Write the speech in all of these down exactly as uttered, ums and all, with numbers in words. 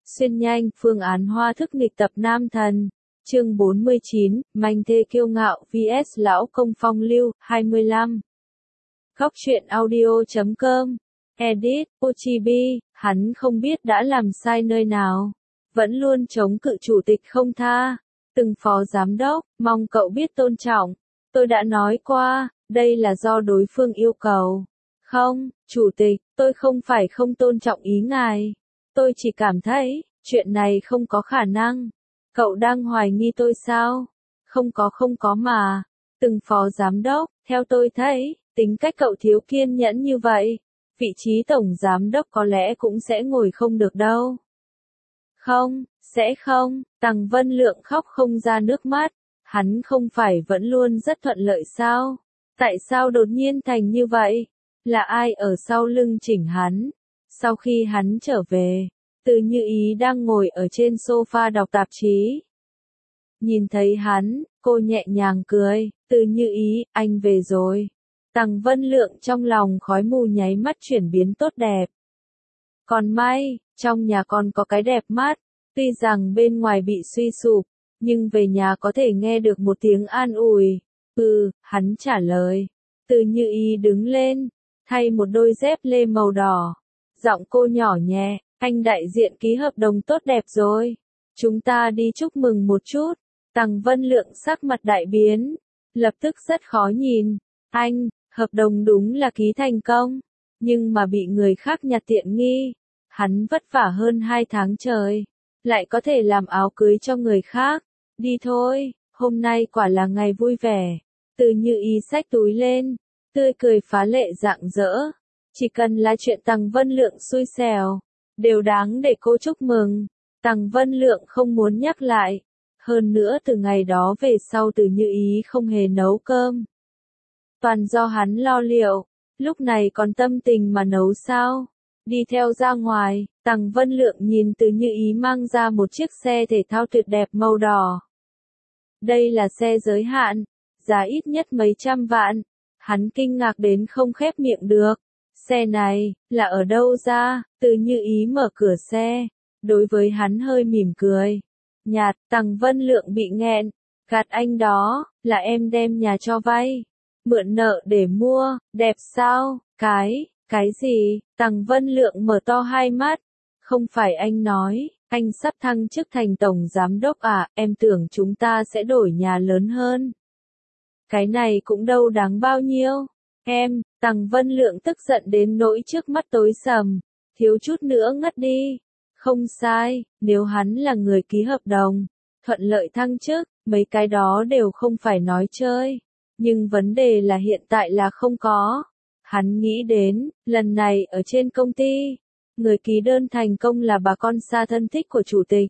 Xuyên nhanh, phương án hoa thức nghịch tập nam thần. Chương bốn mươi chín, manh thê kiêu ngạo vs lão công phong lưu, hai mươi lăm. Góc truyện audio chấm com. Edit, Ochibi, hắn không biết đã làm sai nơi nào. Vẫn luôn chống cự chủ tịch không tha. Từng phó giám đốc, mong cậu biết tôn trọng. Tôi đã nói qua, đây là do đối phương yêu cầu. Không, chủ tịch, tôi không phải không tôn trọng ý ngài. Tôi chỉ cảm thấy, chuyện này không có khả năng. Cậu đang hoài nghi tôi sao? Không có không có mà. Từng phó giám đốc, theo tôi thấy, tính cách cậu thiếu kiên nhẫn như vậy. Vị trí tổng giám đốc có lẽ cũng sẽ ngồi không được đâu. Không, sẽ không, Tằng Vân Lượng khóc không ra nước mắt. Hắn không phải vẫn luôn rất thuận lợi sao? Tại sao đột nhiên thành như vậy? Là ai ở sau lưng chỉnh hắn? Sau khi hắn trở về, Từ Như Ý đang ngồi ở trên sofa đọc tạp chí. Nhìn thấy hắn, cô nhẹ nhàng cười, Từ Như Ý, anh về rồi. Tằng Vân Lượng trong lòng khói mù nháy mắt chuyển biến tốt đẹp. Còn may, trong nhà con có cái đẹp mắt, tuy rằng bên ngoài bị suy sụp, nhưng về nhà có thể nghe được một tiếng an ủi. Ừ, hắn trả lời. Từ Như Ý đứng lên, thay một đôi dép lê màu đỏ. Giọng cô nhỏ nhẹ, anh đại diện ký hợp đồng tốt đẹp rồi. Chúng ta đi chúc mừng một chút. Tằng Vân Lượng sắc mặt đại biến, lập tức rất khó nhìn. Anh, hợp đồng đúng là ký thành công, nhưng mà bị người khác nhặt tiện nghi. Hắn vất vả hơn hai tháng trời, lại có thể làm áo cưới cho người khác. Đi thôi, hôm nay quả là ngày vui vẻ. Từ Như Ý xách túi lên, tươi cười phá lệ rạng rỡ. Chỉ cần là chuyện Tằng Vân Lượng xui xẻo, đều đáng để cô chúc mừng. Tằng Vân Lượng không muốn nhắc lại. Hơn nữa từ ngày đó về sau Từ Như Ý không hề nấu cơm. Toàn do hắn lo liệu, lúc này còn tâm tình mà nấu sao? Đi theo ra ngoài, Tằng Vân Lượng nhìn Từ Như Ý mang ra một chiếc xe thể thao tuyệt đẹp màu đỏ. Đây là xe giới hạn, giá ít nhất mấy trăm vạn. Hắn kinh ngạc đến không khép miệng được. Xe này, là ở đâu ra? Từ Như Ý mở cửa xe, đối với hắn hơi mỉm cười. Nhạt, Tằng Vân Lượng bị nghẹn. Gạt anh đó, là em đem nhà cho vay. Mượn nợ để mua, đẹp sao? Cái, cái gì? Tằng Vân Lượng mở to hai mắt. Không phải anh nói, anh sắp thăng chức thành tổng giám đốc à, em tưởng chúng ta sẽ đổi nhà lớn hơn. Cái này cũng đâu đáng bao nhiêu. Em, Tằng Vân Lượng tức giận đến nỗi trước mắt tối sầm, thiếu chút nữa ngất đi. Không sai, nếu hắn là người ký hợp đồng, thuận lợi thăng chức, mấy cái đó đều không phải nói chơi. Nhưng vấn đề là hiện tại là không có. Hắn nghĩ đến, lần này ở trên công ty, người ký đơn thành công là bà con xa thân thích của chủ tịch.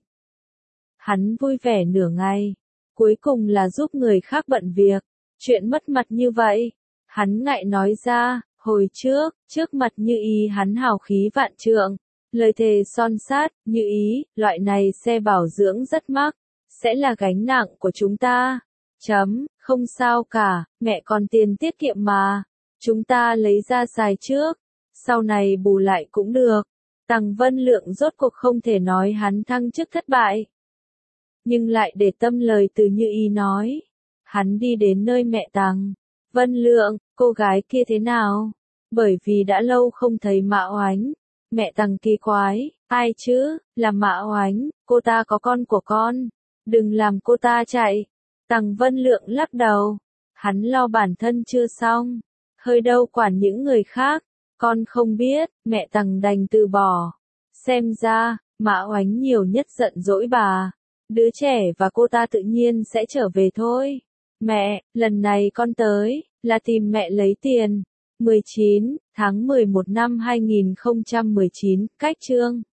Hắn vui vẻ nửa ngày, cuối cùng là giúp người khác bận việc. Chuyện mất mặt như vậy, hắn ngại nói ra. Hồi trước, trước mặt Như Ý hắn hào khí vạn trượng, lời thề son sát. Như Ý, loại này xe bảo dưỡng rất mắc, sẽ là gánh nặng của chúng ta. Chấm, không sao cả, mẹ còn tiền tiết kiệm mà. Chúng ta lấy ra xài trước, sau này bù lại cũng được. Tằng Vân Lượng rốt cuộc không thể nói hắn thăng chức thất bại, nhưng lại để tâm lời Từ Như Ý nói. Hắn đi đến nơi mẹ Tằng Vân Lượng, cô gái kia thế nào? Bởi vì đã lâu không thấy Mã Oánh. Mẹ Tằng kỳ quái, ai chứ? Là Mã Oánh, cô ta có con của con. Đừng làm cô ta chạy. Tằng Vân Lượng lắc đầu. Hắn lo bản thân chưa xong, hơi đâu quản những người khác. Con không biết, mẹ Tằng đành từ bỏ. Xem ra, Mã Oánh nhiều nhất giận dỗi bà. Đứa trẻ và cô ta tự nhiên sẽ trở về thôi. Mẹ, lần này con tới, là tìm mẹ lấy tiền. mười chín tháng mười một năm hai nghìn không trăm mười chín, cách chương.